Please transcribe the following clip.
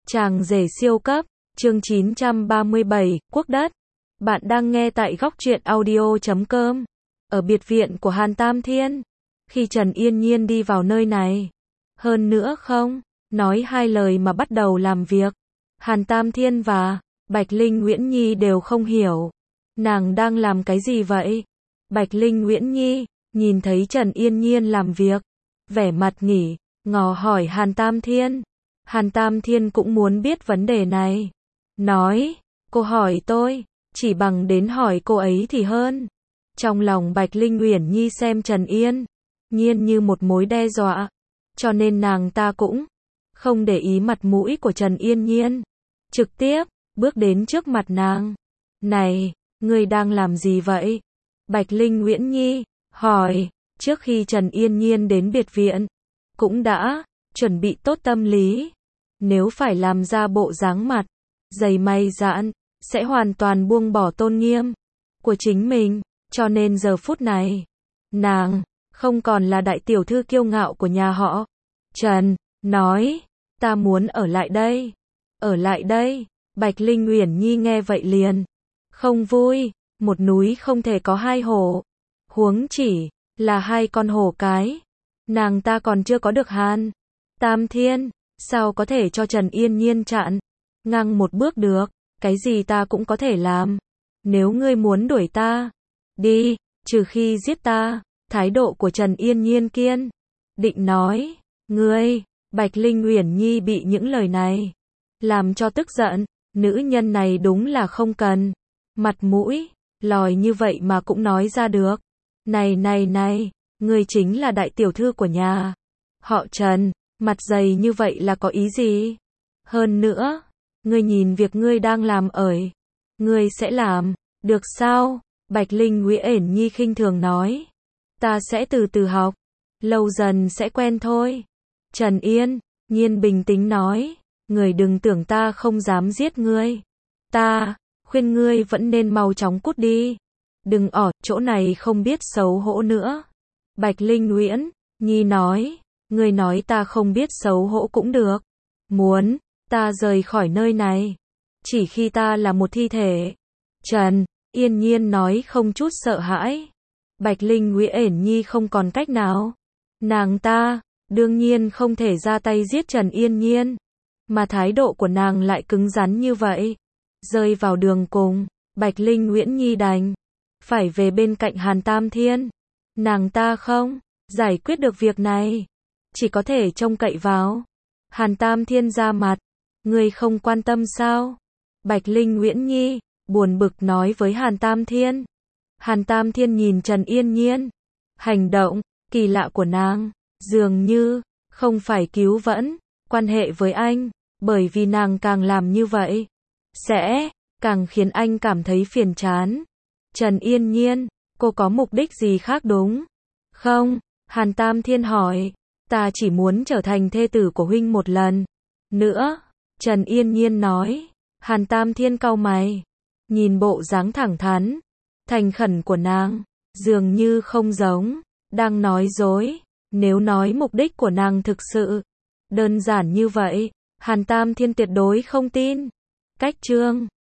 Chàng rể siêu cấp, chương 937, Quốc đất. Bạn đang nghe tại góc truyện audio.com. Ở biệt viện của Hàn Tam Thiên. Khi Trần Yên Nhiên đi vào nơi này. Hơn nữa không, nói hai lời mà bắt đầu làm việc. Hàn Tam Thiên và Bạch Linh Uyển Nhi đều không hiểu. Nàng đang làm cái gì vậy? Bạch Linh Uyển Nhi, nhìn thấy Trần Yên Nhiên làm việc. Vẻ mặt nghỉ, ngó hỏi Hàn Tam Thiên. Hàn Tam Thiên cũng muốn biết vấn đề này. Nói, cô hỏi tôi, chỉ bằng đến hỏi cô ấy thì hơn. Trong lòng Bạch Linh Uyển Nhi xem Trần Yên Nhiên như một mối đe dọa. Cho nên nàng ta cũng không để ý mặt mũi của Trần Yên Nhiên. Trực tiếp, bước đến trước mặt nàng. Này, ngươi đang làm gì vậy? Bạch Linh Uyển Nhi hỏi, trước khi Trần Yên Nhiên đến biệt viện, cũng đã chuẩn bị tốt tâm lý. Nếu phải làm ra bộ dáng mặt dày mày dạn, sẽ hoàn toàn buông bỏ tôn nghiêm của chính mình. Cho nên giờ phút này, nàng không còn là đại tiểu thư kiêu ngạo của nhà họ Trần. Nói, ta muốn ở lại đây. Ở lại đây. Bạch Linh Uyển Nhi nghe vậy liền không vui. Một núi không thể có hai hổ. Huống chỉ là hai con hổ cái. Nàng ta còn chưa có được Hàn Tam Thiên, sao có thể cho Trần Yên Nhiên chặn ngang một bước được? Cái gì ta cũng có thể làm. Nếu ngươi muốn đuổi ta đi, trừ khi giết ta. Thái độ của Trần Yên Nhiên kiên định nói. Ngươi, Bạch Linh Uyển Nhi bị những lời này làm cho tức giận. Nữ nhân này đúng là không cần mặt mũi lòi như vậy mà cũng nói ra được. Này, ngươi chính là đại tiểu thư của nhà họ Trần, mặt dày như vậy là có ý gì? Hơn nữa, ngươi nhìn việc ngươi đang làm ởi, ngươi sẽ làm được sao? Bạch Linh Uyển Nhi khinh thường nói. Ta sẽ từ từ học, lâu dần sẽ quen thôi. Trần Yên Nhiên bình tĩnh nói, ngươi đừng tưởng ta không dám giết ngươi. Ta khuyên ngươi vẫn nên mau chóng cút đi. Đừng ở chỗ này không biết xấu hổ nữa. Bạch Linh Uyển Nhi nói, ngươi nói ta không biết xấu hổ cũng được. Muốn ta rời khỏi nơi này, chỉ khi ta là một thi thể. Trần Yên Nhiên nói không chút sợ hãi. Bạch Linh Uyển Nhi không còn cách nào. Nàng ta đương nhiên không thể ra tay giết Trần Yên Nhiên, mà thái độ của nàng lại cứng rắn như vậy. Rơi vào đường cùng, Bạch Linh Uyển Nhi đành phải về bên cạnh Hàn Tam Thiên. Nàng ta không giải quyết được việc này, chỉ có thể trông cậy vào Hàn Tam Thiên ra mặt. Ngươi không quan tâm sao? Bạch Linh Uyển Nhi buồn bực nói với Hàn Tam Thiên. Hàn Tam Thiên nhìn Trần Yên Nhiên, hành động kỳ lạ của nàng, dường như không phải cứu vãn quan hệ với anh, bởi vì nàng càng làm như vậy sẽ càng khiến anh cảm thấy phiền chán. Trần Yên Nhiên, cô có mục đích gì khác đúng không? Hàn Tam Thiên hỏi. Ta chỉ muốn trở thành thê tử của huynh một lần nữa. Trần Yên Nhiên nói. Hàn Tam Thiên cau mày, nhìn bộ dáng thẳng thắn, thành khẩn của nàng, dường như không giống đang nói dối. Nếu nói mục đích của nàng thực sự đơn giản như vậy, Hàn Tam Thiên tuyệt đối không tin. Cách chương